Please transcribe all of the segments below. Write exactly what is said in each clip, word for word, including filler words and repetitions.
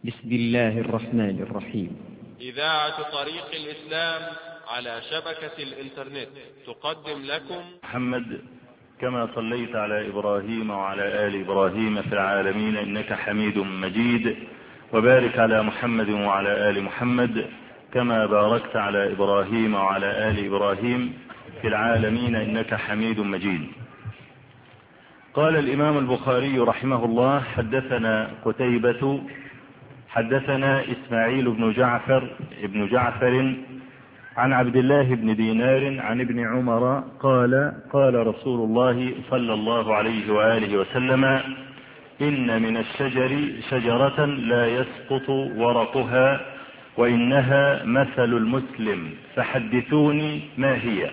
بسم الله الرحمن الرحيم. إذاعة طريق الإسلام على شبكة الإنترنت تقدم لكم محمد كما صليت على إبراهيم وعلى آل إبراهيم في العالمين إنك حميد مجيد، وبارك على محمد وعلى آل محمد كما باركت على إبراهيم وعلى آل إبراهيم في العالمين إنك حميد مجيد. قال الإمام البخاري رحمه الله: حدثنا قتيبة حدثنا إسماعيل بن جعفر ابن جعفر عن عبد الله بن دينار عن ابن عمر قال: قال رسول الله صلى الله عليه وآله وسلم: إن من الشجر شجرة لا يسقط ورقها وإنها مثل المسلم فحدثوني ما هي.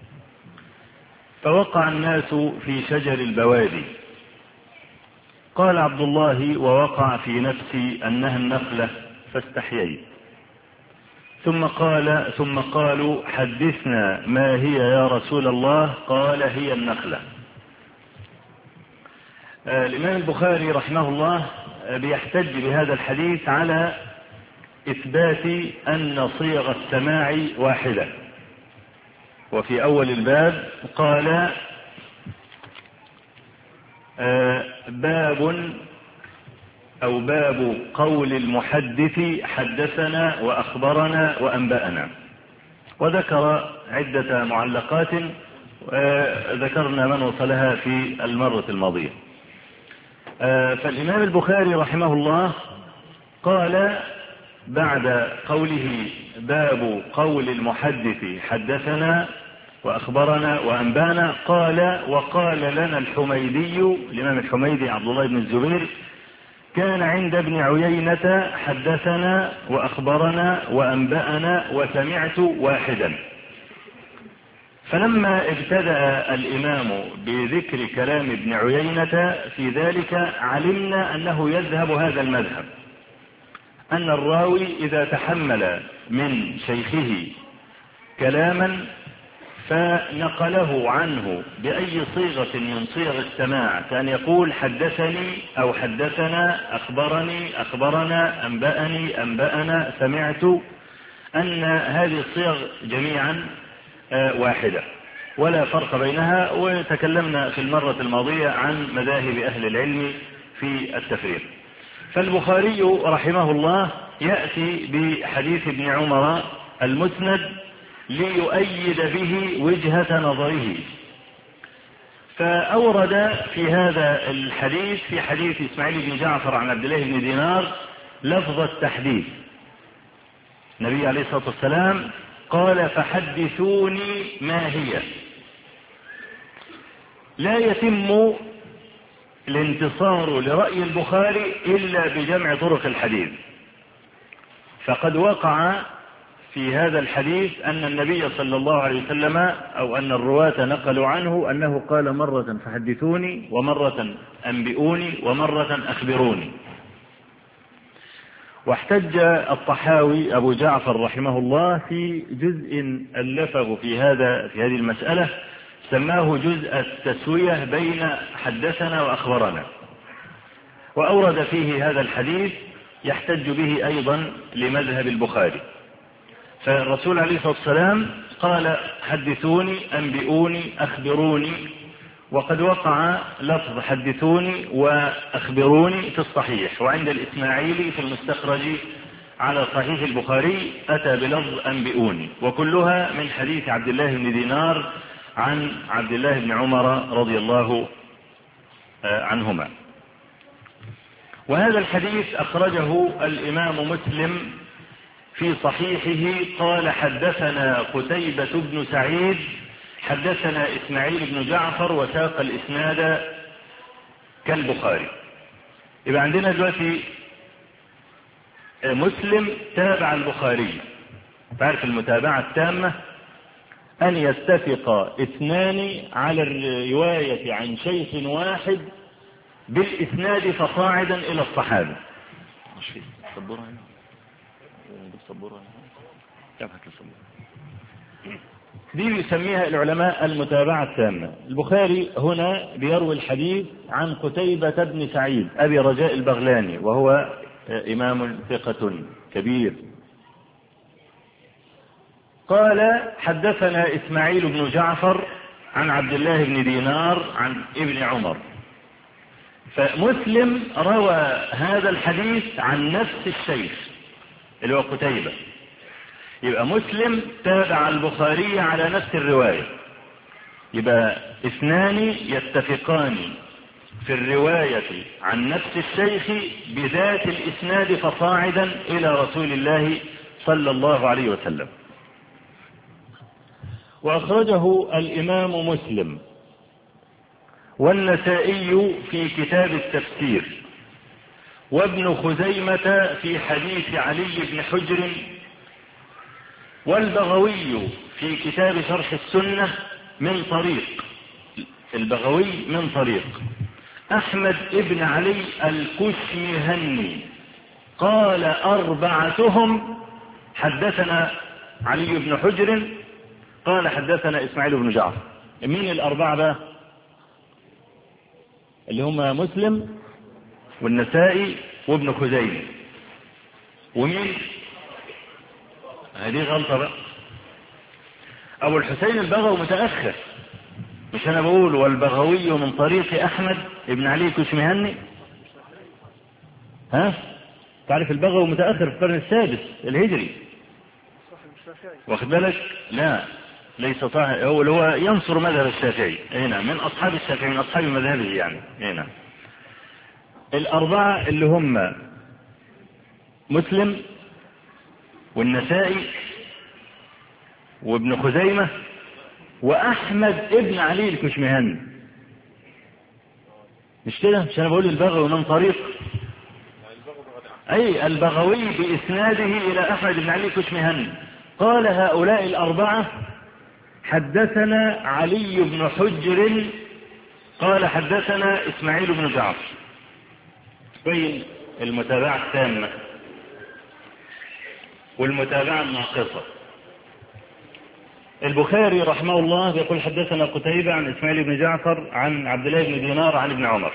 فوقع الناس في شجر البوادي. قال عبد الله: ووقع في نفسي أنها النخلة فاستحييت. ثم قال ثم قالوا: حدثنا ما هي يا رسول الله؟ قال: هي النخلة. آه الإمام البخاري رحمه الله بيحتج بهذا الحديث على إثبات أن صيغ السماع واحدة. وفي أول الباب قال: آه باب أو باب قول المحدث حدثنا وأخبرنا وأنبأنا، وذكر عدة معلقات آه ذكرنا من وصلها في المرة الماضية. آه فالإمام البخاري رحمه الله قال بعد قوله: باب قول المحدث حدثنا وأخبرنا وأنبانا، قال: وقال لنا الحميدي، الإمام الحميدي عبد الله بن الزبير، كان عند ابن عيينة حدثنا وأخبرنا وأنبأنا وسمعت واحدا. فلما ابتدأ الإمام بذكر كلام ابن عيينة في ذلك علمنا أنه يذهب هذا المذهب، أن الراوي إذا تحمل من شيخه كلاما فنقله عنه بأي صيغة من صيغ السماع، كان يقول حدثني أو حدثنا، أخبرني أخبرنا، أنبأني أنبأنا، سمعت، أن هذه الصيغ جميعا واحدة ولا فرق بينها. وتكلمنا في المرة الماضية عن مذاهب أهل العلم في التفريق. فالبخاري رحمه الله يأتي بحديث ابن عمر المسند ليؤيد به وجهة نظره، فأورد في هذا الحديث في حديث إسماعيل بن جعفر عن عبد الله بن دينار لفظ التحديث. النبي عليه الصلاة والسلام قال: فحدثوني ما هي. لا يتم الانتصار لرأي البخاري إلا بجمع طرق الحديث. فقد وقع في هذا الحديث أن النبي صلى الله عليه وسلم أو أن الرواة نقلوا عنه أنه قال: مرة فحدثوني، ومرة أنبئوني، ومرة أخبروني. واحتج الطحاوي أبو جعفر رحمه الله في جزء ألفه في هذا في هذه المسألة، سماه جزء التسوية بين حدثنا وأخبرنا، وأورد فيه هذا الحديث يحتج به أيضا لمذهب البخاري. فالرسول عليه الصلاة والسلام قال: حدثوني، أنبئوني، أخبروني. وقد وقع لفظ حدثوني وأخبروني في الصحيح، وعند الإسماعيلي في المستخرج على صحيح البخاري أتى بلفظ أنبئوني، وكلها من حديث عبد الله بن دينار عن عبد الله بن عمر رضي الله عنهما. وهذا الحديث أخرجه الإمام مسلم في صحيحه قال: حدثنا قتيبة بن سعيد حدثنا إسماعيل بن جعفر، وساق الإسناد كالبخاري. يبقى عندنا دلوقتي مسلم تابع البخاري. تعرف المتابعة التامة أن يتفق اثنان على الرواية عن شيخ واحد بالإسناد فصاعدا إلى الصحابة. دي يسميها العلماء المتابعة التامة. البخاري هنا بيروي الحديث عن قتيبة بن سعيد أبي رجاء البغلاني، وهو إمام ثقة كبير. قال حدثنا إسماعيل بن جعفر عن عبد الله بن دينار عن ابن عمر. فمسلم روى هذا الحديث عن نفس الشيخ اللي هو قتيبة. يبقى مسلم تابع البخاري على نفس الرواية، يبقى اثنان يتفقان في الرواية عن نفس الشيخ بذات الإسناد فصاعدا إلى رسول الله صلى الله عليه وسلم. وأخرجه الإمام مسلم والنسائي في كتاب التفسير، وابن خزيمة في حديث علي بن حجر، والبغوي في كتاب شرح السنة من طريق البغوي من طريق أحمد ابن علي الكشمهني قال أربعتهم حدثنا علي بن حجر قال حدثنا إسماعيل بن جعفر. مين الأربعة بقى؟ اللي هم مسلم والنسائي وابن خزيمة. ومين؟ هذه غلطة بقى. أبو الحسين البغوي متأخر، مش أنا بقول والبغوي من طريق أحمد ابن علي كشمهني. ها؟ تعرف البغوي متأخر في القرن السادس الهجري، واخد بالك؟ لا ليس صحيح، هو اللي هو ينصر مذهب الشافعي هنا، من أصحاب الشافعي، من أصحاب مذهبه يعني هنا. الأربعة اللي هم مسلم والنسائي وابن خزيمة وأحمد ابن علي الكشمهني. مش كده؟ مش أنا بقول البغوي من طريق أي البغوي بإسناده إلى أحمد بن علي الكشمهني. قال هؤلاء الأربعة حدثنا علي بن حجر قال حدثنا إسماعيل بن جعفر. بين المتابعة التامة والمتابعة الناقصة. البخاري رحمه الله يقول حدثنا قتيبة عن إسماعيل بن جعفر عن عبد الله بن دينار عن ابن عمر.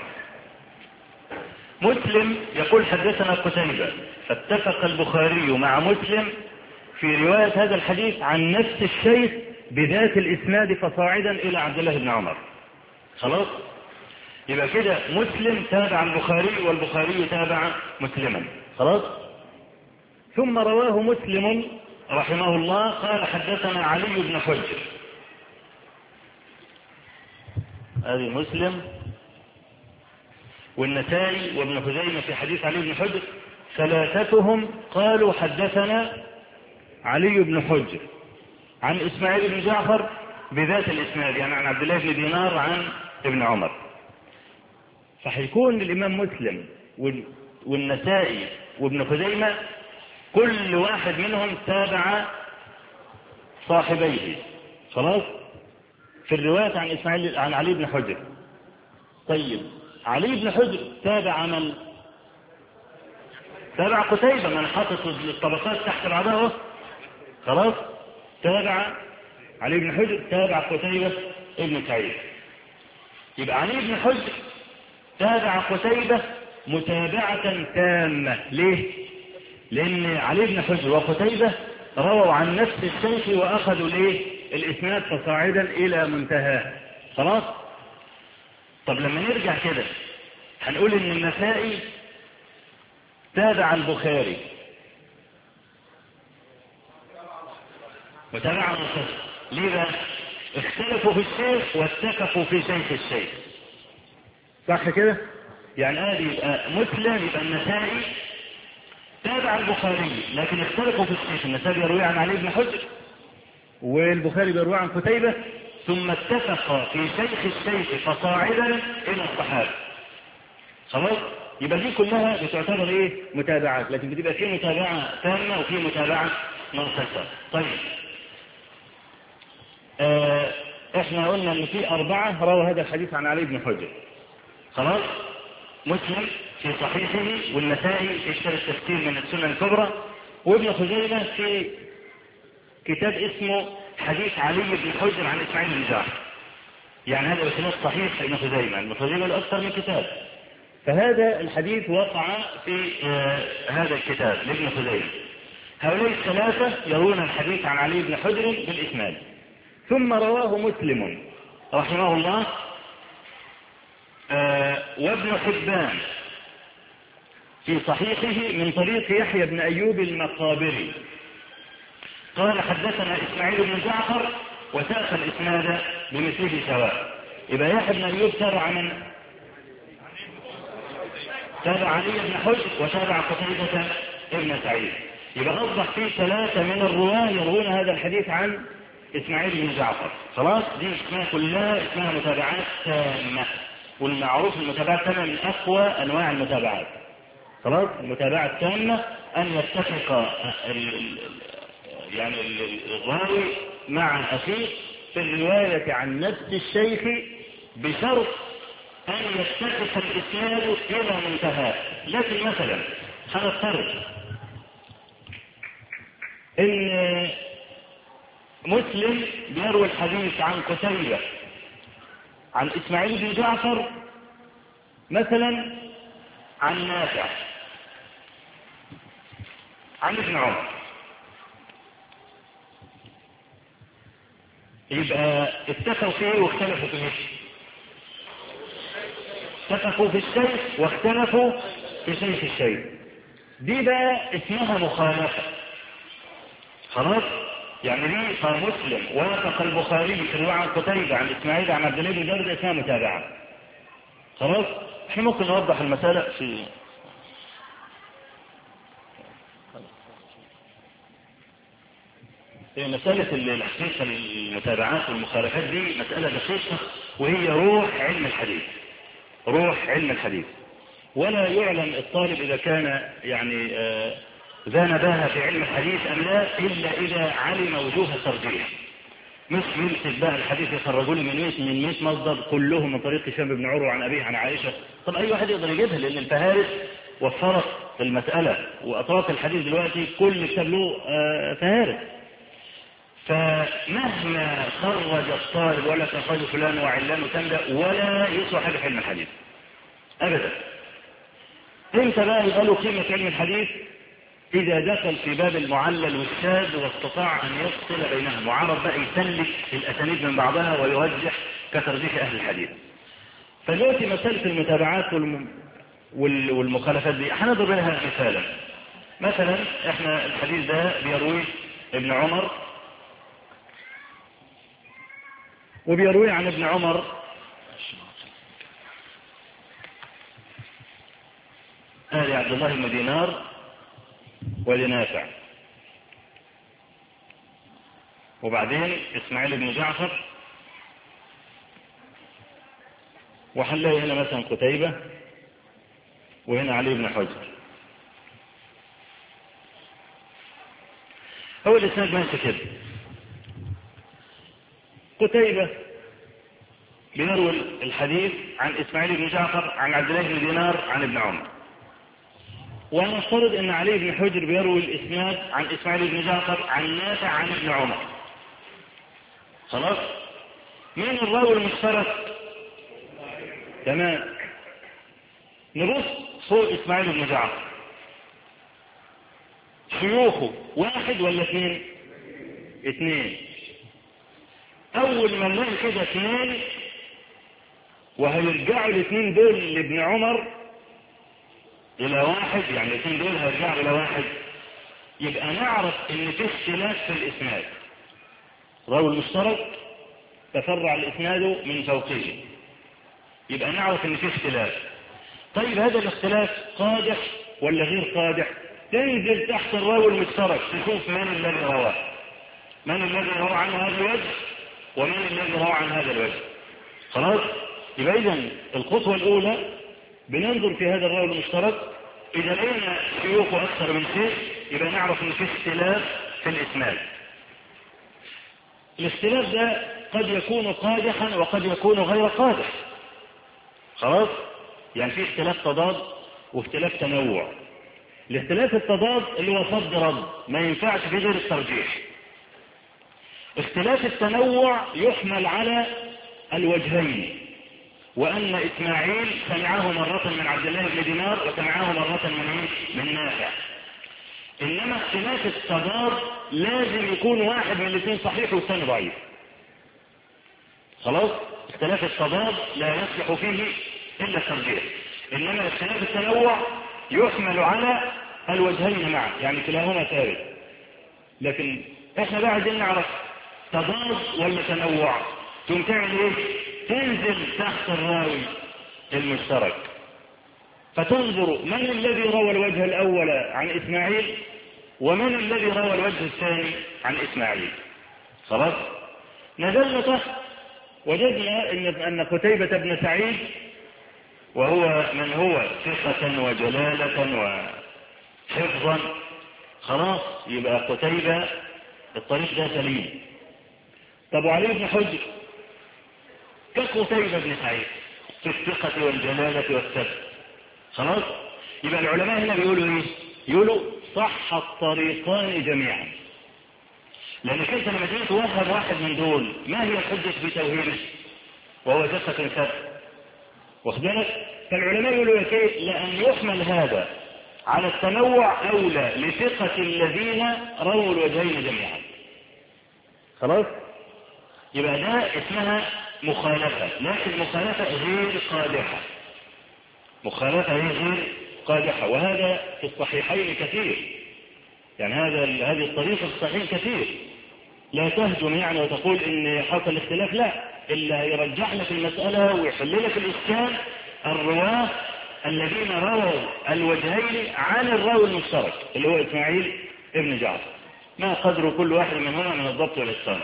مسلم يقول حدثنا قتيبة، فاتفق البخاري مع مسلم في رواية هذا الحديث عن نفس الشيخ بذات الإسناد فصاعدا إلى عبد الله بن عمر. خلاص؟ يبقى كده مسلم تابع البخاري والبخاري تابع مسلما. خلاص؟ ثم رواه مسلم رحمه الله قال حدثنا علي بن حجر. هذه مسلم والنسائي وابن خزيمة في حديث علي بن حجر، ثلاثتهم قالوا حدثنا علي بن حجر عن إسماعيل بن جعفر بذات الإسناد، يعني عن عبد الله بن دينار عن ابن عمر. فحيكون الإمام مسلم والنسائي وابن خزيمة كل واحد منهم تابع صاحبيه. خلاص؟ في الرواية عن إسماعيل عن علي بن حجر. طيب علي بن حجر تابع من؟ تابع قتيبة، من حاطط الطبقات تحت بعضها. خلاص؟ تابع علي بن حجر تابع قتيبة ابن سعيد. يبقى علي بن حجر تابع قتيبة متابعة تامة. ليه؟ لأن علي بن حجر وقتيبة رووا عن نفس الشيخ وأخذوا ليه الإسناد فصاعدا إلى منتهى. خلاص؟ طب لما نرجع كده هنقول إن النسائي تابع البخاري متابعة منفصلة. ليه بقى؟ اختلفوا في الشيخ واتفقوا في شيخ الشيخ. صح كده؟ يعني هذه يبقى مسلم يبقى النسائي تابع البخاري لكن اختلفوا في الشيخ. النسائي يروي عن علي بن حجر والبخاري بيروي عن قتيبة، ثم اتفق في شيخ الشيخ فصاعدا إلى الصحابة. خلاص؟ يبقى دي كلها بتعتبر ايه؟ متابعات، لكن بتبقى في متابعة تامة وفي متابعة منفصلة. طيب آه احنا قلنا ان في اربعة رووا هذا الحديث عن علي بن حجر. خلاص؟ مسلم في صحيحه والنسائي في كتاب التفسير من السنن الكبرى وابن خزيمة في كتاب اسمه حديث علي بن حجر عن اسماعيل بن جعفر. يعني هذا بسناد صحيح ابن خزيمة. ابن خزيمة له اكثر من كتاب. فهذا الحديث وقع في آه هذا الكتاب لابن خزيمة. هؤلاء الثلاثة يروون الحديث عن علي بن حجر بالإسناد. ثم رواه مسلم رحمه الله آه وابن حبان في صحيحه من طريق يحيى بن أيوب المقابري قال حدثنا إسماعيل بن جعفر وساق الإسناد بمثله سواء. يبقى يحيى بن أيوب تابع من؟ تابع علي بن حجر وتابع قتيبة ابن سعيد. يبقى أصبح فيه ثلاثة من الرواة يروون هذا الحديث عن إسماعيل بن جعفر. خلاص دي اسمها كلها اسمها متابعات تامة، والمعروف المتابعات التامة من أقوى أنواع المتابعات. خلاص المتابعة التامة أن يتفق يعني الراوي مع أخيه في الرواية عن نفس الشيخ بشرط أن يتفق الإسناد إلى منتهى. لكن مثلا هنفترض إن مسلم بيروي الحديث عن قتيبة عن إسماعيل بن جعفر مثلا عن نافع عن ابن عمر، يبقى اتفقوا فيه واختلفوا فيه. اتفقوا في الشيء واختلفوا في شيء الشيء. دي بقى اسمها مخالفة. خلاص يعني دي مسلم وافق البخاري في رواية عن قتيبة عن اسماعيل عن عبد الله بن جابر اسمها متابعة. خلاص احنا ممكن نوضح المسألة في مسألة الحقيقة المتابعات والمخالفات. دي مسألة دقيقة وهي روح علم الحديث، روح علم الحديث. ولا يعلم الطالب إذا كان يعني ذا نباهة في علم الحديث أم لا إلا إذا علم وجوه الترجيح. مش يمسك بقى الحديث يخرجوا لي من من مئة مصدر كلهم من طريق هشام بن عروة عن أبيه عن عائشة. طب أي واحد يقدر يجيبها، لأن الفهارس وفرت المسألة، وأطراف الحديث دلوقتي كل كتاب له فهارس. فمهما خرج الطالب ولا تخرج فلان وعلان وتمدأ ولا يسوى حاجة في علم الحديث أبدا. امتى بقى يبقى له قيمة علم الحديث؟ إذا دخل في باب المعلل والشاذ واستطاع أن يفصل بينهم وعرف بقى يسلك الأسانيد من بعضها ويرجح كترجيح أهل الحديث. فدلوقتي مسألة المتابعات والمخالفات دي هنضرب لها مثالا. مثلا احنا الحديث ده بيرويه ابن عمر وبيروي عن ابن عمر آل عبد الله بن دينار ولنافع، وبعدين إسماعيل بن جعفر، وحنلاقي هنا مثلا قتيبة وهنا علي بن حجر. هو الإسناد ماشي كده. قتيبة بيروي الحديث عن إسماعيل بن جعفر عن عبد الله بن دينار عن ابن عمر، ونفترض أن علي بن حجر بيروي الإسناد عن إسماعيل بن جعفر عن نافع عن ابن عمر. خلاص مين الراوي المشترك؟ تمام. نبص فوق إسماعيل بن جعفر شيوخه واحد ولا اثنين؟ اثنين. أول ما نلاقي كده اثنين وهيرجعوا الاثنين دول لابن عمر إلى واحد، يعني الاثنين دول هيرجعوا إلى واحد، يبقى نعرف إن في اختلاف في الإسناد. راوي المشترك تفرع الإسناد من فوقه، يبقى نعرف إن في اختلاف. طيب هذا الاختلاف قادح ولا غير قادح؟ تنزل تحت الراوي المشترك تشوف من الذي رواه، من الذي روى عن هذا الوجه ومن الذي روى عن هذا الوجه. خلاص يبقى إذن الخطوة الأولى بننظر في هذا الراوي المشترك، إذا لقينا شيوخه أكثر من شيء يبقى نعرف إن في اختلاف في الإسناد. الاختلاف ده قد يكون قادحا وقد يكون غير قادح. خلاص يعني في اختلاف تضاد واختلاف تنوع. الاختلاف التضاد اللي هو صد رد ما ينفعش في غير الترجيح. اختلاف التنوع يحمل على الوجهين، وأن إسماعيل سمعه مرة من عبد الله بن دينار وسمعه مرة من من نافع. إنما اختلاف التضاد لازم يكون واحد من الاثنين صحيح والثاني ضعيف. خلاص؟ اختلاف التضاد لا يصلح فيه إلا الترجيح. إنما اختلاف التنوع يحمل على الوجهين معا، يعني كلاهما ثابت. لكن احنا بقى عايزين نعرف تضاد ولا تنوع. ثم تعمل ايه؟ تنزل تحت الراوي المشترك فتنظر من الذي روى الوجه الأول عن إسماعيل ومن الذي روى الوجه الثاني عن إسماعيل. خلاص؟ نزلنا تحت وجدنا إن أن قتيبة بن سعيد وهو من هو ثقة وجلالة وحفظا، خلاص يبقى قتيبة الطريق ده سليم. طب وعلي بن حجر كقتيبة بن سعيد في الثقة والجلالة والثبت. خلاص؟ يبقى العلماء هنا بيقولوا ايه؟ يقولوا صح الطريقان جميعا. لأن كيف لما تيجي توهم واحد من دول ما هي الحجة في توهيمه وهو ثقة ثبت؟ واخد بالك؟ فالعلماء يقولوا كيف؟ لأن يحمل هذا على التنوع أولى لثقة الذين رووا الوجهين جميعا. خلاص؟ يبقى ده اسمها مخالفة، لكن مخالفة غير قادحة. مخالفة غير قادحة، وهذا في الصحيحين كثير. يعني هذا هذه الطريقة في الصحيحين كثير. لا تهجم يعني وتقول إن حصل اختلاف، لا، إلا يرجح لك المسألة ويحل لك الإشكال الرواة الذين رووا الوجهين عن الراوي المشترك اللي هو إسماعيل ابن جعفر، ما قدر كل واحد منهما من الضبط والإتقان.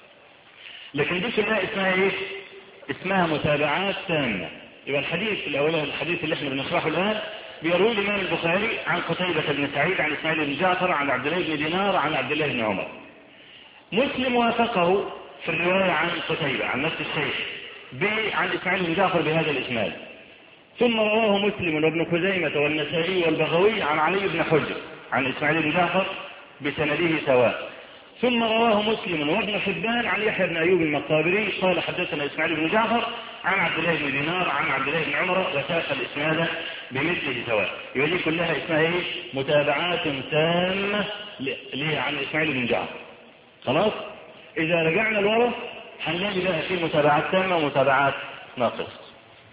لكن دي كلها اسمها ايه؟ اسمها متابعات تامة. يبقى الحديث الاولاني الحديث اللي احنا بنشرحه الان بيروي الامام البخاري عن قتيبة بن سعيد عن اسماعيل بن جعفر عن عبد الله بن دينار عن عبد الله بن عمر. مسلم وافقه في الرواية عن قتيبة عن نفس الشيخ عن اسماعيل بن جعفر بهذا الاسناد. ثم رواه مسلم وابن خزيمة والنسائي والبغوي عن علي بن حجر عن اسماعيل بن جعفر بسنده سواء. ثم رواه مسلم وابن حبان عن يحيى بن أيوب المقابري قال حدثنا إسماعيل بن جعفر عن عبد الله بن دينار عن عبد الله بن عمر وساق الإسناد بمثله سواء. يبقى كلها اسمها ايه؟ متابعات تامة ليه عن إسماعيل بن جعفر. خلاص؟ إذا رجعنا لورا هنلاقي بقى في متابعات تامة ومتابعات ناقصة.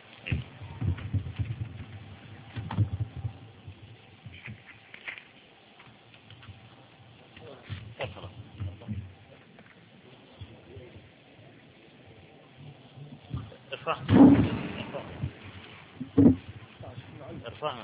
ارفعنا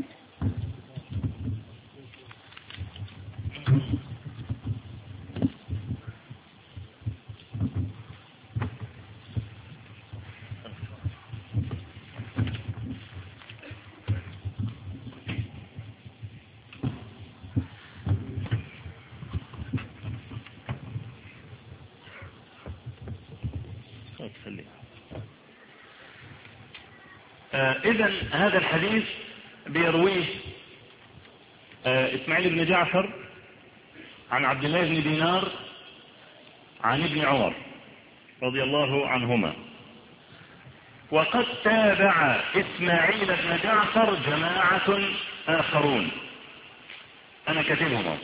إذن هذا الحديث بيرويه إسماعيل بن جعفر عن عبد الله بن دينار عن ابن عمر رضي الله عنهما. وقد تابع إسماعيل بن جعفر جماعة آخرون أنا كاتبهم.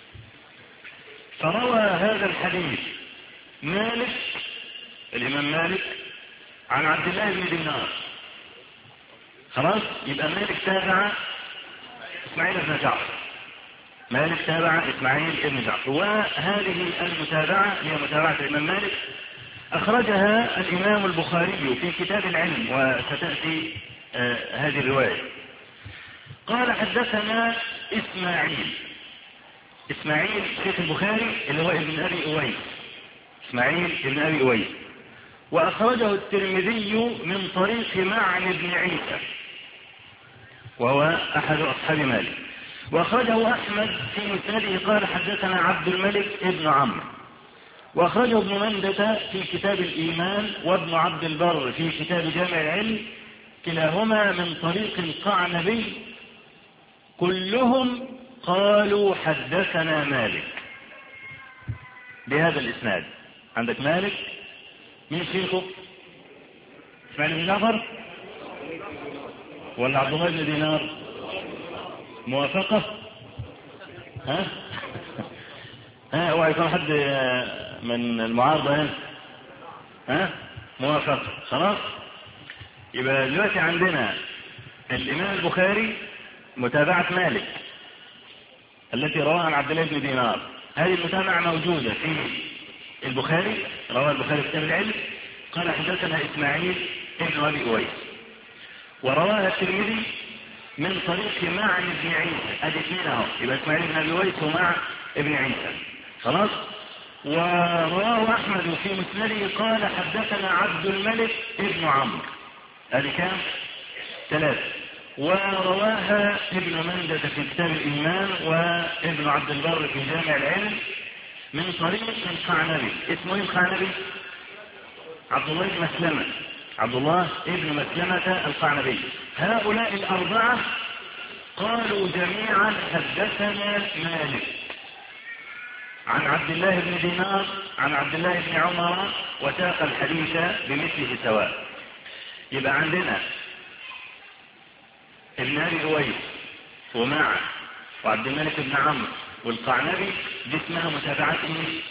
فروى هذا الحديث مالك الإمام مالك عن عبد الله بن دينار. خلاص؟ يبقى مالك تابع إسماعيل بن جعفر. مالك تابع إسماعيل بن جعفر. وهذه المتابعة هي متابعة الإمام مالك أخرجها الإمام البخاري في كتاب العلم وستأتي آه هذه الرواية. قال حدثنا إسماعيل إسماعيل شيخ البخاري اللي هو ابن أبي أويس إسماعيل ابن أبي أويس. وأخرجه الترمذي من طريق معن بن عيسى وهو أحد أصحاب مالك. وأخرجه أحمد في مسنده قال حدثنا عبد الملك ابن عمرو. وأخرجه ابن مندة في كتاب الإيمان وابن عبد البر في كتاب جامع العلم كلاهما من طريق القعنبي كلهم قالوا حدثنا مالك بهذا الإسناد. عندك مالك مين شيخه؟ اسماعيل بن جعفر ولا عبد الله بن دينار؟ موافقة؟ ها؟ ها اوعى يكون حد من المعارضة هنا. ها؟ موافقة. خلاص. يبقى دلوقتي عندنا الإمام البخاري متابعة مالك التي رواها عن عبد الله بن دينار. هذه المتابعة موجودة في البخاري، رواه البخاري في كتاب العلم، قال حدثنا إسماعيل ابن أبي أويس، ورواها الترمذي من طريق معن بن عيسى. ادي اثنين اهو، يبقى اسماعيل بن ابي اويس ومع ابن عيسى. خلاص. ورواه احمد في مسنده قال حدثنا عبد الملك ابن عمرو. ادي كام؟ ثلاثة. ورواها ابن مندة في كتاب الايمان، وابن عبد البر في جامع العلم من طريق القعنبي. اسمه ايه القعنبي؟ عبد الله بن مسلمة، عبد الله ابن مسلمة القعنبي. هؤلاء الأربعة قالوا جميعا حدثنا مالك عن عبد الله بن دينار عن عبد الله بن عمر، وساق الحديث بمثله سواء. يبقى عندنا ابن أبي أويس ومع وعبد الملك بن عمرو والقعنبي، دي اسمها متابعات ايه؟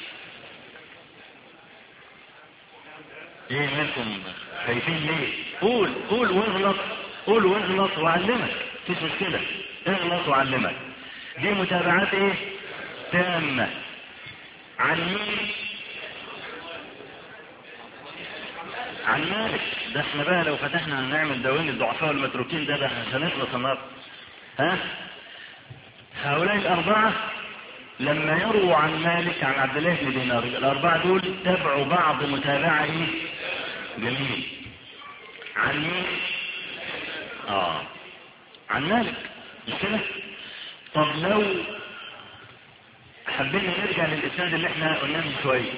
ايه مالكم خايفين ليه؟ قول قول واغلط، قول واغلط وعلمك، مفيش مشكلة، اغلط وعلمك. دي متابعات ايه؟ تامة. عن مين؟ عن مالك. ده احنا بقى لو فتحنا هنعمل دواوين الضعفاء والمتروكين، ده ده هنخلص النهارده. ها؟ هؤلاء الأربعة لما يرووا عن مالك عن عبد الله بن دينار، الأربعة دول تبعوا بعض متابعة ايه؟ جميل. عن مين؟ اه عن مالك، مش كده؟ طب لو حبينا نرجع للإسناد اللي احنا قلناه من شوية،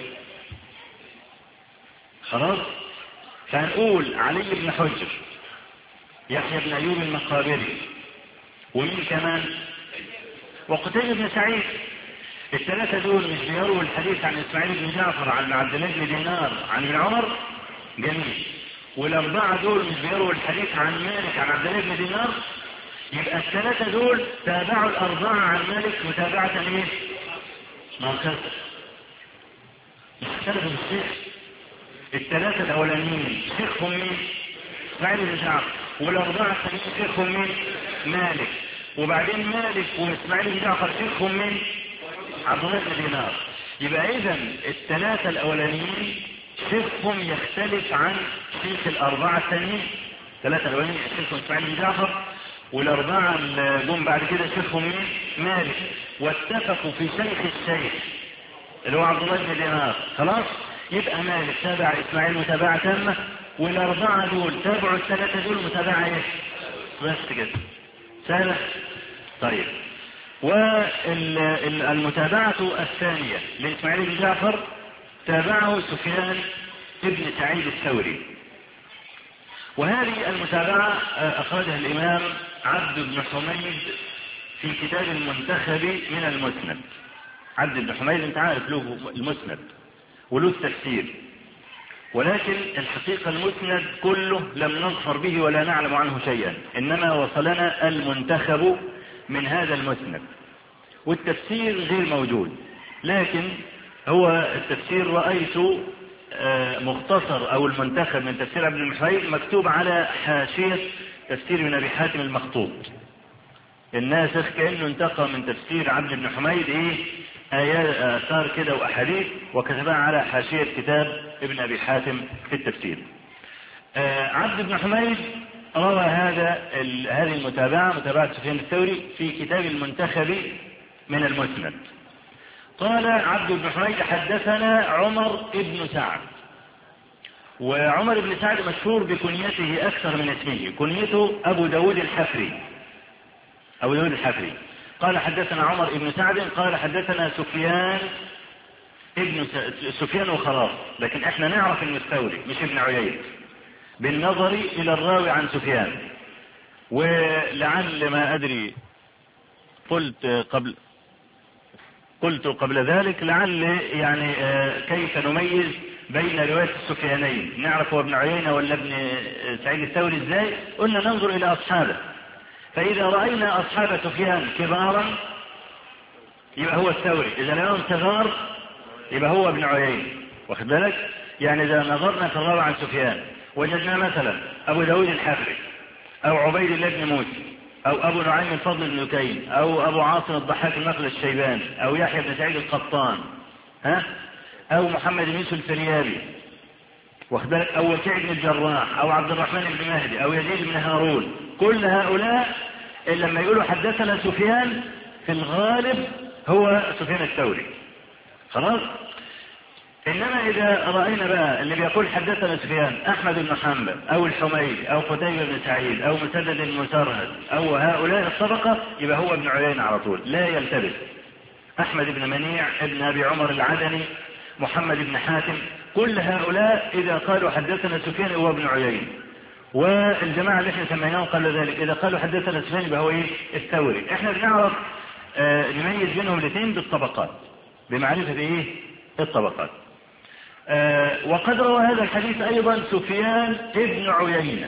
خلاص، فهنقول علي بن حجر، يحيى بن أيوب المقابري، ومين كمان؟ وقتيبة بن سعيد. الثلاثة دول مش بيروا الحديث عن إسماعيل بن جعفر عن عبد الله بن دينار عن ابن عمر؟ جميل. والأربعة دول مش بيروا الحديث عن مالك عن عبد الله بن دينار؟ يبقى الثلاثة دول تابعوا الأربعة عن مالك متابعة ايه؟ ناقصة. مش اختلفوا الشيخ. الثلاثة الأولانيين شيخهم مين؟ إسماعيل بن جعفر. والأربعة الثانيين شيخهم مين؟ مالك. وبعدين مالك وإسماعيل بن جعفر شيخهم مين؟ عبد الله بن دينار. يبقى إذا الثلاثة الأولانيين شيخهم يختلف عن شيخ الأربعة الثانيين. ثلاثة الأولانيين شيخهم إسماعيل بن جعفر، والأربعة اللي جم بعد كده شيخهم مين؟ مالك. واتفقوا في شيخ الشيخ اللي هو عبد الله بن دينار. خلاص. يبقى مالك تابع إسماعيل متابعة تامة، والأربعة دول تابعوا الثلاثة دول متابعة إيه؟ بس كده. سهلة؟ طيب. والمتابعة الثانية لإسماعيل بن جعفر تابعه سفيان ابن سعيد الثوري، وهذه المتابعة أخرجها الإمام عبد بن حميد في كتاب المنتخب من المسند. عبد بن حميد انت عارف له المسند وله التفسير، ولكن الحقيقة المسند كله لم نظفر به ولا نعلم عنه شيئا، إنما وصلنا المنتخب من هذا المسند، والتفسير غير موجود. لكن هو التفسير رأيت مختصر أو المنتخب من تفسير عبد بن حميد مكتوب على حاشية تفسير ابن أبي حاتم المخطوط. الناسخ كأنه انتقى من تفسير عبد بن حميد ايه آيات آثار كده وأحاديث وكتبها على حاشية كتاب ابن أبي حاتم في التفسير. آه عبد بن حميد روى هذا هذه المتابعة، متابعة سفيان الثوري، في كتاب المنتخب من المسند. قال عبد بن حميد حدثنا عمر بن سعد، وعمر بن سعد مشهور بكنيته أكثر من اسمه، كنيته أبو داود الحفري، أبو داود الحفري. قال حدثنا عمر بن سعد قال حدثنا سفيان ابن س... سفيان وخلاص، لكن احنا نعرف انه الثوري مش ابن عيينة بالنظر الى الراوي عن سفيان. ولعل ما ادري قلت قبل قلت قبل ذلك لعل يعني كيف نميز بين رواية السفيانين نعرف هو ابن عيينة ولا ابن سعيد الثوري ازاي؟ قلنا ننظر الى اصحابه، فاذا رأينا اصحاب سفيان كبارا يبقى هو الثوري، اذا لهم صغار يبقى هو ابن عيينة، واخد بالك؟ يعني اذا نظرنا في الراوي عن سفيان وجدنا مثلا ابو داود الحفري او عبيد الله بن موسى او ابو نعيم الفضل بن دكين او ابو عاصم الضحاك النخل الشيباني او يحيى بن سعيد القطان، ها، او محمد بن يوسف الفريابي، واخد بالك؟ او وكيع بن الجراح او عبد الرحمن بن مهدي او يزيد بن هارون، كل هؤلاء لما يقولوا حدثنا سفيان في الغالب هو سفيان الثوري، خلاص. انما اذا راينا بقى اللي بيقول حدثنا سفيان احمد بن حنبل او الحميدي او قتيبة بن سعيد او مسدد المسرهد او هؤلاء الطبقه يبقى هو ابن عيينة على طول، لا يلتبس. احمد بن منيع ابن ابي عمر العدني، محمد بن حاتم، كل هؤلاء اذا قالوا حدثنا سفيان هو ابن عيينة. والجماعه اللي احنا سميناهم قالوا ذلك، اذا قالوا حدثنا سفيان يبقى هو ايه؟ الثوري. احنا بنعرف آه نميز بينهم الاثنين بالطبقات، بمعرفه ايه؟ الطبقات. آه وقد روى هذا الحديث ايضا سفيان ابن عيينة،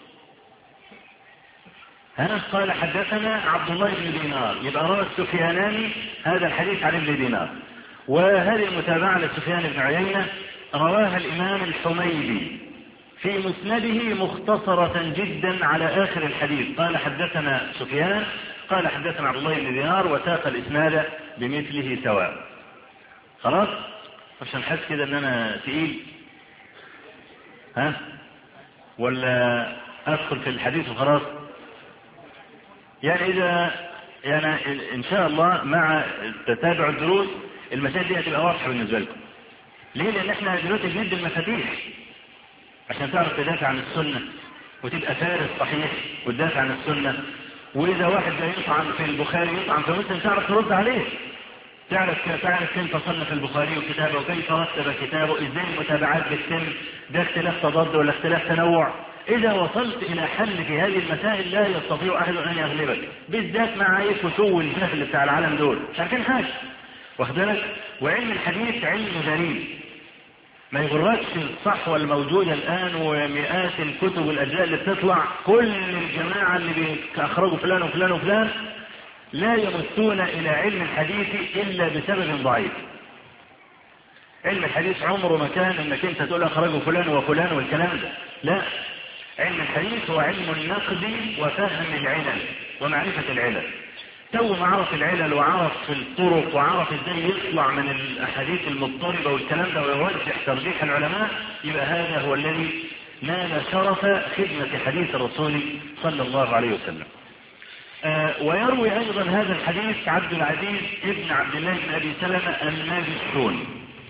هنا قال حدثنا عبد الله بن دينار، يبقى روى السفياناني هذا الحديث عن ابن دينار. وهذه المتابعة لسفيان بن عيينة رواها الامام الحميدي في مسنده مختصرة جدا على اخر الحديث، قال حدثنا سفيان قال حدثنا عبد الله بن دينار وساق الاسناد بمثله سواء. خلاص؟ عشان حس كده ان انا تقيل، ها، ولا ادخل في الحديث وخلاص؟ يعني اذا يعني ان شاء الله مع تتابع الدروس المسائل دي هتبقى واضحه بالنسبه لكم. ليه؟ لان احنا دلوقتي بندي المفاتيح عشان تعرف تدافع عن السنه وتبقى فارس صحيح وتدافع عن السنه، واذا واحد جاي يطعن في البخاري يطعن في مسلم تعرف ترد عليه، تعرف تعرف كيف صنف البخاري وكتابه وكيف رتب كتابه، ازاي المتابعات بتتم، ده اختلاف تضاد ولا اختلاف تنوع. اذا وصلت الى حل في هذه المسائل لا يستطيع احد ان يغلبك، بالذات مع اي فشو الجهل بتاع العالم دول مش عارفين حاجه، واخد بالك؟ وعلم الحديث علم غريب، ما يغركش الصحوه الموجوده الان ومئات الكتب والاجزاء اللي بتطلع، كل الجماعه اللي بيخرجوا فلان وفلان وفلان لا يمسون الى علم الحديث الا بسبب ضعيف. علم الحديث عمره ما كان انك انت تقول اخرجوا فلان وفلان والكلام ده، لا، علم الحديث هو علم النقد وفهم العلل ومعرفة العلل. تو ما عرف العلل وعرف الطرق وعرف ازاي يطلع من الاحاديث المضطربة والكلام ده ويرجح ترجيح العلماء، يبقى هذا هو الذي نال شرف خدمة حديث الرسول صلى الله عليه وسلم. آه ويروي ايضا هذا الحديث عبد العزيز ابن عبد الله بن ابي سلمة الماجشون،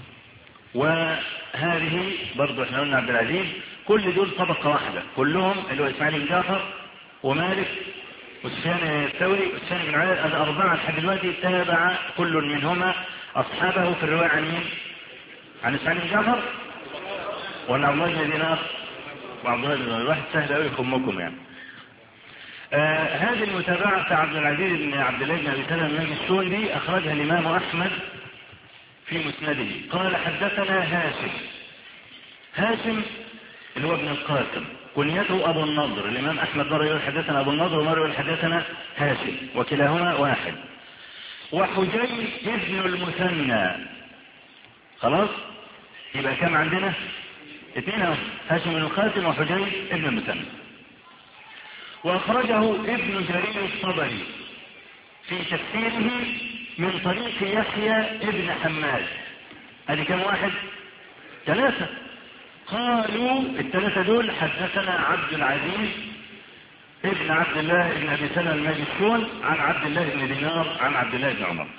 وهذه برضو احنا قلنا عبد العزيز كل دول طبقة واحدة، كلهم اللي هو اسماعيل بن جعفر ومالك وسفيان الثوري وسفيان بن عيينة، الاربعة لحد دلوقتي تابع كل منهما اصحابه في الرواية عن مين؟ عن اسماعيل بن جعفر ولا عبد الله بن دينار وعبد الله بن دينار، واحد سهل قوي يخمكم يعني. آه هذه المتابعة بتاع عبد العزيز بن عبد الله بن ابي سلمة الماجشون دي اخرجها الامام احمد في مسنده، قال حدثنا هاشم، هاشم اللي هو ابن القاسم كنيته ابو النضر، الامام احمد مرة يقول حدثنا ابو النضر ومرة يقول حدثنا هاشم وكلاهما واحد. وحجي ابن المثنى، خلاص يبقى كم عندنا؟ اثنين اهو، هاشم بن القاسم وحجي ابن المثنى. واخرجه ابن جرير الطبري في تفسيره من طريق يحيى ابن حماد. ادي كم واحد؟ ثلاثة. قالوا الثلاثة دول حدثنا عبد العزيز ابن عبد الله ابن ابي سلمة الماجشون عن عبد الله بن دينار عن عبد الله بن عمر.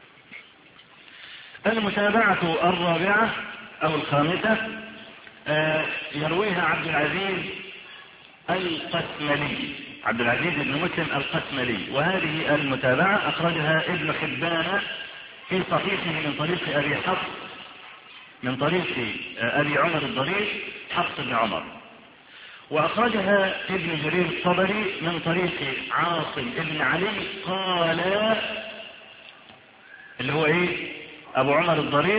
المتابعة الرابعة او الخامسة آه يرويها عبد العزيز القسملي، عبد العزيز بن مسلم القسملي، وهذه المتابعة أخرجها ابن حبان في صحيحه من طريق أبي حفص من طريق أبي عمر الضرير حفص بن عمر، وأخرجها ابن جرير الطبري من طريق عاصم بن علي قال اللي هو إيه؟ أبو عمر الضرير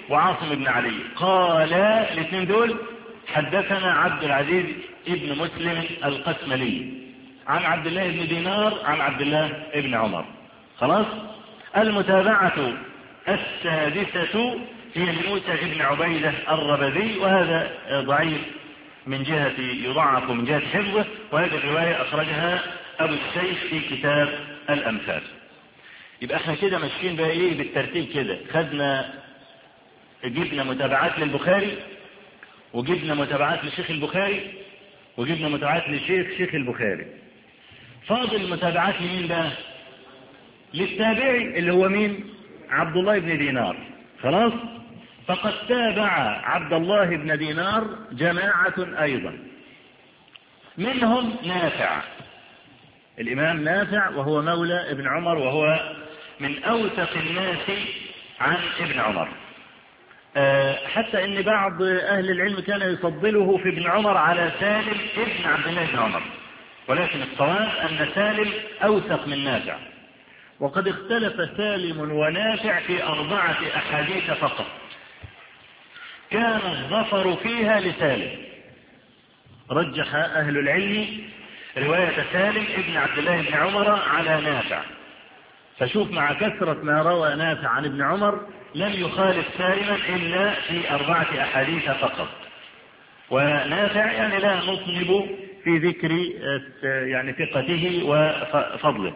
وعاصم بن علي قال الاثنين دول حدثنا عبد العزيز ابن مسلم القسملي عن عبد الله بن دينار عن عبد الله بن عمر. خلاص. المتابعة السادسة هي لموسى بن عبيدة الربذي، وهذا ضعيف من جهة يضعف من جهة حفظه، وهذه الرواية أخرجها أبو السيف في كتاب الأمثال. يبقى احنا كده ماشيين بقى ايه بالترتيب كده، خدنا جبنا متابعات للبخاري، وجبنا متابعات لشيخ البخاري، وجبنا متابعات لشيخ شيخ البخاري. فاضل متابعات لمين بقى؟ للتابعي اللي هو مين؟ عبد الله بن دينار. خلاص. فقد تابع عبد الله بن دينار جماعة أيضا، منهم نافع، الإمام نافع وهو مولى ابن عمر، وهو من أوثق الناس عن ابن عمر، حتى ان بعض اهل العلم كان يفضله في ابن عمر على سالم ابن عبد الله بن عمر، ولكن الصواب ان سالم اوثق من نافع. وقد اختلف سالم ونافع في اربعة احاديث فقط كان الظفر فيها لسالم. رجح اهل العلم رواية سالم ابن عبد الله بن عمر على نافع، فشوف مع كثرة ما روى نافع عن ابن عمر لم يخالف سالما إلا في أربعة أحاديث فقط. ونافع يعني لا نطلب في ذكر يعني ثقته وفضله.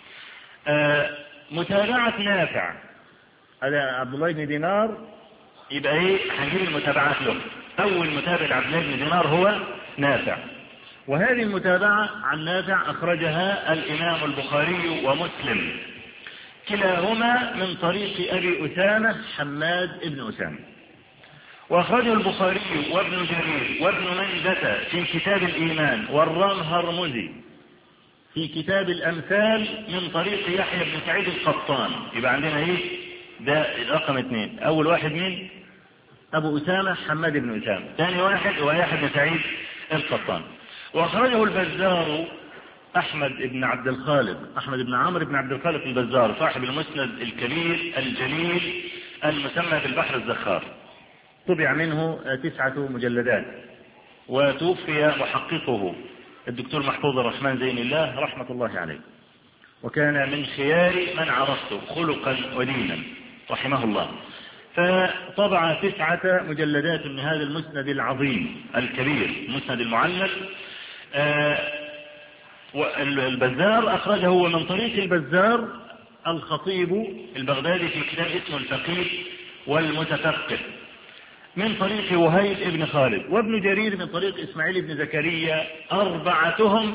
متابعة نافع هذا عبد الله بن دينار، يبقى ايه هنجيب المتابعات له. أول متابع عبد الله بن دينار هو نافع، وهذه المتابعة عن نافع أخرجها الإمام البخاري ومسلم كلاهما من طريق أبي أسامة حماد بن أسامة، وأخرجه البخاري وابن جرير وابن مندة في كتاب الإيمان، والرمهرمزي في كتاب الأمثال من طريق يحيى بن سعيد القطان. يبقى عندنا ايه ده رقم اثنين. أول واحد مين؟ أبو أسامة حماد بن أسامة. ثاني واحد هو يحيى بن سعيد القطان. وأخرجه البزار أحمد بن عبد الخالق، أحمد بن عمرو بن عبد الخالق البزار صاحب المسند الكبير الجليل المسمى بالبحر الزخار، طبع منه تسعة مجلدات، وتوفي محققه الدكتور محفوظ الرحمن زين الله رحمة الله عليه، وكان من خيار من عرفته خلقا ودينا رحمه الله. فطبع تسعة مجلدات من هذا المسند العظيم الكبير، المسند المعلق. آه والبزار أخرجه من طريق البزار الخطيب البغدادي في كتاب اسمه الفقيه والمتفقه، من طريق وهيب ابن خالد، وابن جرير من طريق إسماعيل بن زكريا. أربعتهم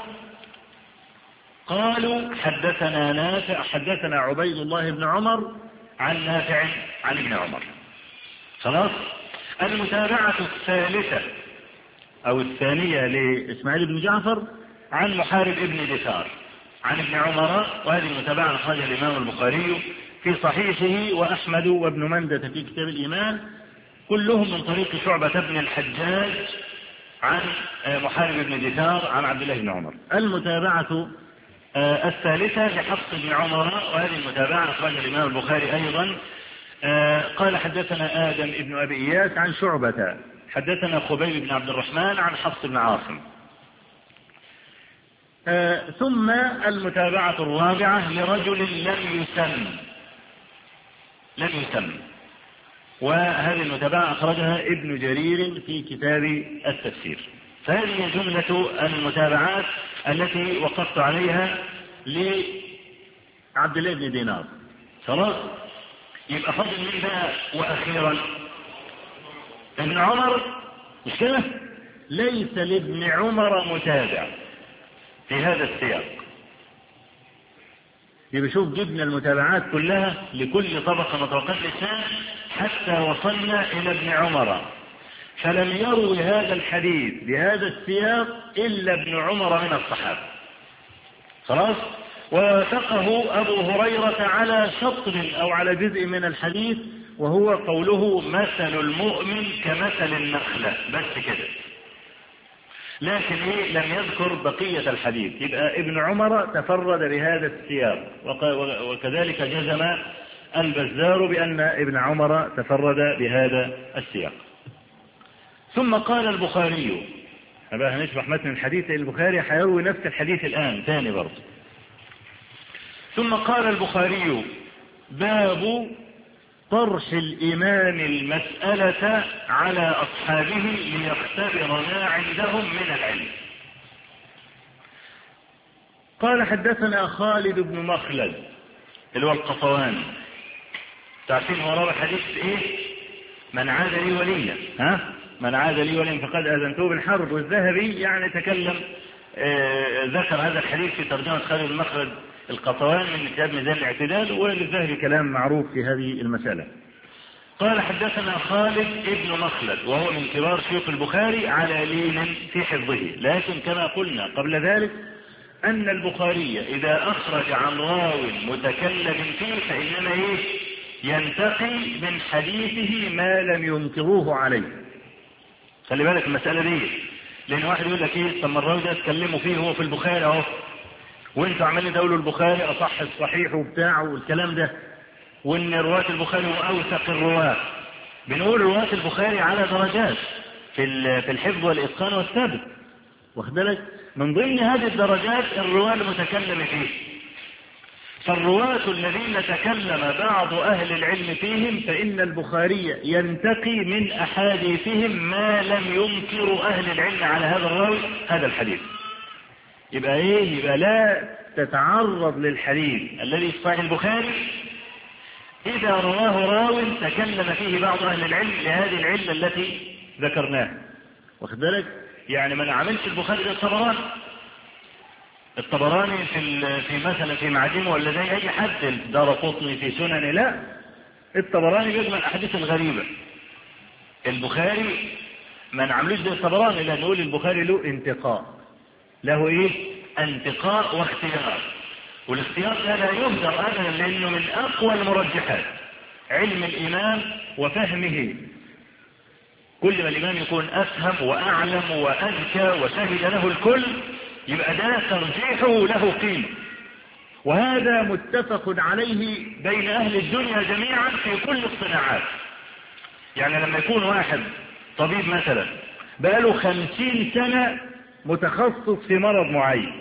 قالوا حدثنا نافع حدثنا عبيد الله بن عمر عن نافع عن ابن عمر. خلاص. المتابعة الثالثة أو الثانية لإسماعيل بن جعفر عن محارب ابن دثار عن ابن عمر، وهذه المتابعة أخرجها الإمام البخاري في صحيحه وأحمد وابن مندة في كتاب الإيمان، كلهم من طريق شعبة بن الحجاج عن محارب ابن دثار عن عبد الله بن عمر. المتابعة الثالثة لحفص بن عمر، وهذه المتابعة أخرجها الإمام البخاري أيضا. قال حدثنا آدم ابن أبي إياس عن شعبة حدثنا خبيب بن عبد الرحمن عن حفص بن عاصم. آه ثم المتابعة الرابعة لرجل لم يسم لم يسم وهذه المتابعة أخرجها ابن جرير في كتاب التفسير. فهذه جملة المتابعات التي وقفت عليها لعبد الله بن دينار. خلاص. يبقى فضل من بقى وأخيرا ابن عمر، مش كده؟ ليس لابن عمر متابع في هذا السياق. يبقى شوف جبنا المتابعات كلها لكل طبقة من طبقات الإسلام حتى وصلنا إلى ابن عمر، فلم يروي هذا الحديث بهذا السياق إلا ابن عمر من الصحابة. خلاص. ووافقه أبو هريرة على شطر أو على جزء من الحديث، وهو قوله مثل المؤمن كمثل النخلة، بس كده، لكن إيه لم يذكر بقية الحديث. يبقى ابن عمر تفرد بهذا السياق، وكذلك جزم البزار بأن ابن عمر تفرد بهذا السياق. ثم قال البخاري، بقى هنشرح متن الحديث، البخاري حيروي نفس الحديث الآن ثاني برضه. ثم قال البخاري: باب طرح الإمام المسألة على أصحابه ليختبر ما عندهم من العلم. قال: حدثنا خالد بن مخلد اللي هو القطواني، تعرفين هو روى حديث ايه؟ من عاد لي وليا، ها؟ من عاد لي وليا فقد آذنته بالحرب. والذهبي يعني تكلم آه ذكر هذا الحديث في ترجمة خالد بن مخلد القطواني من كتاب ميزان الاعتدال، وللذهبي كلام معروف في هذه المسألة. قال: حدثنا خالد بن مخلد وهو من كبار شيوخ البخاري على لين في حفظه، لكن كما قلنا قبل ذلك أن البخاري إذا أخرج عن راو متكلم فيه فإنما إيه؟ ينتقي من حديثه ما لم ينكروه عليه. خلي بالك المسألة دي، لأن واحد يقول لك إيه؟ طب الراوي ده اتكلموا فيه هو في البخاري أهو، وأنتوا عمالين تقولوا البخاري أصح الصحيح وبتاعه والكلام ده، وإن رواة البخاري أوثق الرواة. بنقول رواة البخاري على درجات في في الحفظ والإتقان والثبت، واخد بالك؟ من ضمن هذه الدرجات الرواة المتكلم فيه. فالرواة الذين تكلم بعض أهل العلم فيهم فإن البخاري ينتقي من أحاديثهم ما لم ينكر أهل العلم على هذا الراوي هذا الحديث. يبقى إيه؟ يبقى لا تتعرض للحديث الذي في صحيح البخاري إذا رواه راو تكلم فيه بعض أهل العلم لهذه العلة التي ذكرناها، واخد بالك؟ يعني ما نعملش البخاري ده الطبراني الطبراني في في مثلا في معجمه ولا زي اي حد، الدارقطني في سنن، لا، الطبراني بيجمع الاحاديث الغريبه. البخاري ما نعملوش زي الطبراني، لا، نقول البخاري له انتقاء، له ايه؟ انتقاء واختيار. والاختيار ده لا يهدر ابدا، لانه من اقوى المرجحات علم الامام وفهمه. كل ما الإمام يكون أفهم وأعلم وأذكى وشهد له الكل يبقى ده ترجيحه له قيمة، وهذا متفق عليه بين أهل الدنيا جميعا في كل الصناعات. يعني لما يكون واحد طبيب مثلا بقاله خمسين سنة متخصص في مرض معين،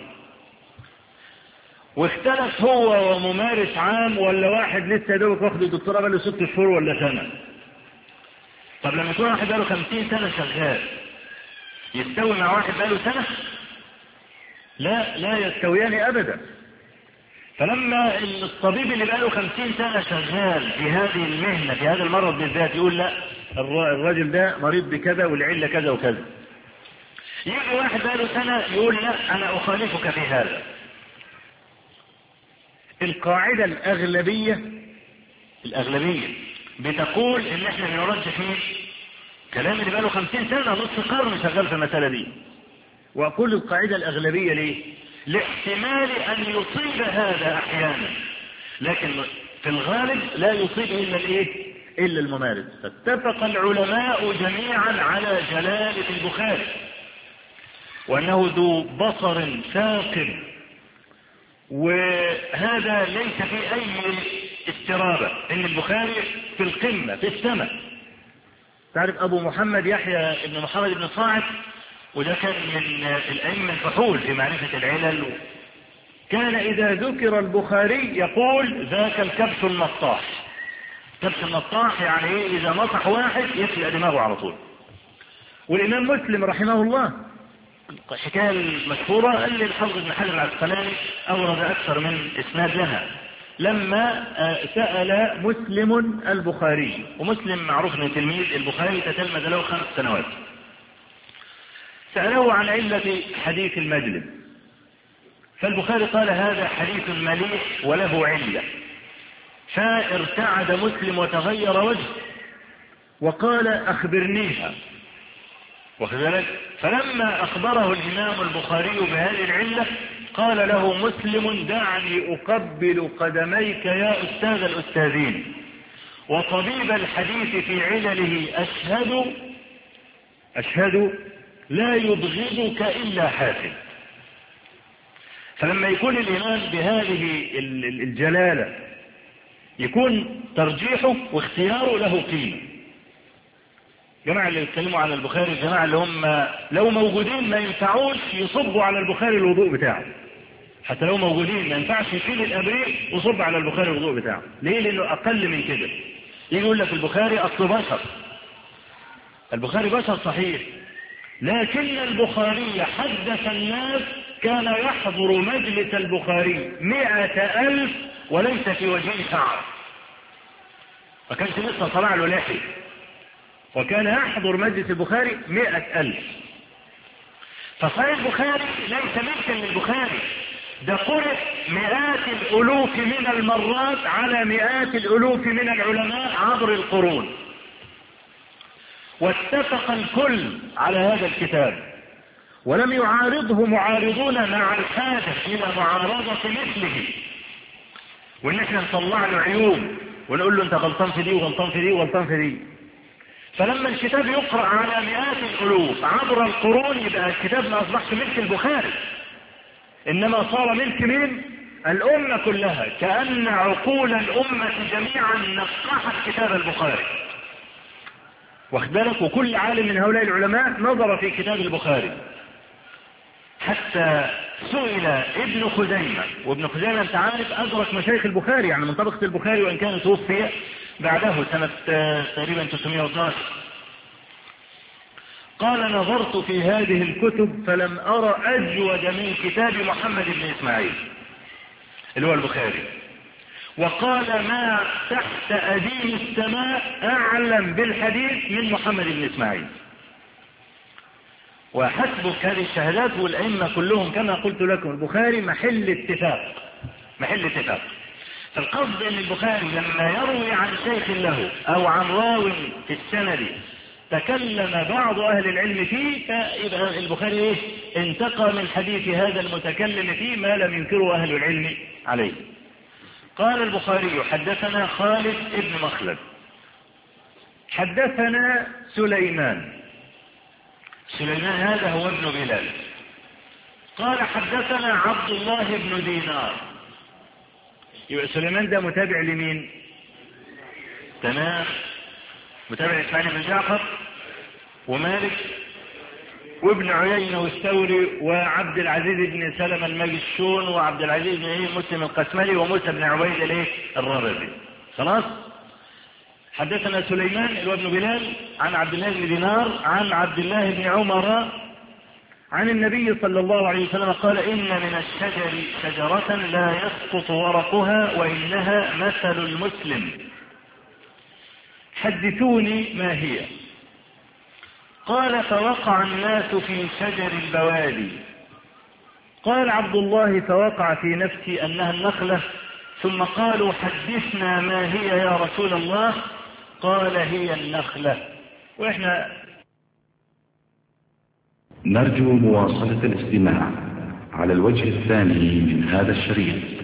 واختلف هو وممارس عام ولا واحد لسه دوبك واخد الدكتوراه بقاله ست شهور ولا سنة، طب لما يكون واحد بقاله خمسين سنة شغال يستوي مع واحد بقاله سنة؟ لا، لا يستويان أبدا. فلما الطبيب اللي بقاله خمسين سنة شغال في هذه المهنة في هذا المرض بالذات يقول لا، الراجل ده مريض بكذا والعلة كذا وكذا، يجي واحد بقاله سنة يقول لا، أنا أخالفك في هذا. القاعدة الأغلبية الأغلبية بتقول ان احنا بنرجح مين؟ كلام اللي بقاله خمسين سنة نص قرن شغال في المسألة دي. واقول القاعدة الاغلبية ليه؟ لاحتمال ان يصيب هذا احيانا، لكن في الغالب لا يصيب الا الايه؟ الا الممارس. فاتفق العلماء جميعا على جلالة البخاري وانه ذو بصر ثاقب، وهذا ليس في اي استرابة، ان البخاري في القمة في السماء. تعرف ابو محمد يحيى بن محمد بن صاعد، وده كان من الائمة الفحول في معرفة العلل، كان اذا ذكر البخاري يقول ذاك الكبش النطاح. كبش النطاح يعني ايه؟ اذا نطح واحد يفلق دماغه على طول. والامام مسلم رحمه الله الحكاية المشهورة اللي الحافظ ابن حجر العسقلاني اورد اكثر من اسناد لها، لما سأل مسلم البخاري، ومسلم معروف انه تلميذ البخاري تتلمذ له خمس سنوات، سأله عن علة حديث المجلس، فالبخاري قال هذا حديث مليح وله علة، فارتعد مسلم وتغير وجهه وقال أخبرنيها، وكذلك فلما أخبره الإمام البخاري بهذه العلة قال له مسلم دعني أقبل قدميك يا أستاذ الأستاذين، وطبيب الحديث في علله أشهد أشهد لا يبغضك إلا حاسد. فلما يكون الإمام بهذه الجلالة يكون ترجيحه واختياره له قيمة. جماعة اللي يتكلموا عن البخاري، الجماعة اللي هم لو موجودين ما ينفعوش يصبوا على البخاري الوضوء بتاعه، حتى لو موجودين ما ينفعش يشيل الأبريق وصب على البخاري الوضوء بتاعه. ليه؟ لأنه أقل من كده. يجي يقول لك البخاري أصل بشر، البخاري بشر صحيح، لكن البخاري حدث الناس كان يحضر مجلس البخاري مئة ألف وليس في وجهه شعر، ما كانش لسه طلع له لحي، وكان يحضر مجلس البخاري مئة ألف. فصحيح البخاري ليس ملكا للبخاري، ده قرأ مئات الألوف من المرات على مئات الألوف من العلماء عبر القرون، واتفق الكل على هذا الكتاب، ولم يعارضه معارضون مع الحاجة إلى معارضة مثله، وإن احنا نطلع له عيوب ونقول له أنت غلطان في دي وغلطان في دي وغلطان في دي. فلما الكتاب يقرأ على مئات الألوف عبر القرون يبقى الكتاب ما أصبحش ملك البخاري، إنما صار ملك من الأمة كلها، كأن عقول الأمة جميعا نقحت كتاب البخاري. واخد بالك؟ وكل عالم من هؤلاء العلماء نظر في كتاب البخاري، حتى سئل ابن خزيمة، وابن خزيمة انت عارف أدرك مشايخ البخاري، يعني من طبقة البخاري، وإن كان توفي بعده سنة تقريبا ثلاثمائة واثني عشر. قال نظرت في هذه الكتب فلم أرى أجود من كتاب محمد بن إسماعيل اللي هو البخاري، وقال ما تحت أديم السماء أعلم بالحديث من محمد بن إسماعيل. وحسبك هذه الشهادات، والأئمة كلهم كما قلت لكم البخاري محل اتفاق، محل اتفاق. فالقصد أن البخاري لما يروي عن شيخ له أو عن راو في السند تكلم بعض أهل العلم فيه، فيبقى البخاري إيه؟ انتقى من حديث هذا المتكلم فيه ما لم ينكره أهل العلم عليه. قال البخاري حدثنا خالد بن مخلد حدثنا سليمان، سليمان هذا هو ابن بلال. قال حدثنا عبد الله بن دينار، يبقى سليمان ده متابع لمين؟ تمام، متابع إسماعيل بن جعفر ومالك وابن عيينة والثوري وعبد العزيز بن سلمة المجشون وعبد العزيز بن مسلم القسملي وموسى بن عبيد الايه الرابعي. خلاص. حدثنا سليمان وابن بلال عن عبد الله بن دينار عن عبد الله بن عمر عن النبي صلى الله عليه وسلم قال إن من الشجر شجرة لا يسقط ورقها وإنها مثل المسلم، حدثوني ما هي؟ قال فوقع الناس في شجر البوادي. قال عبد الله فوقع في نفسي أنها النخلة، ثم قالوا حدثنا ما هي يا رسول الله؟ قال هي النخلة. وإحنا نرجو مواصلة الاستماع على الوجه الثاني من هذا الشريط.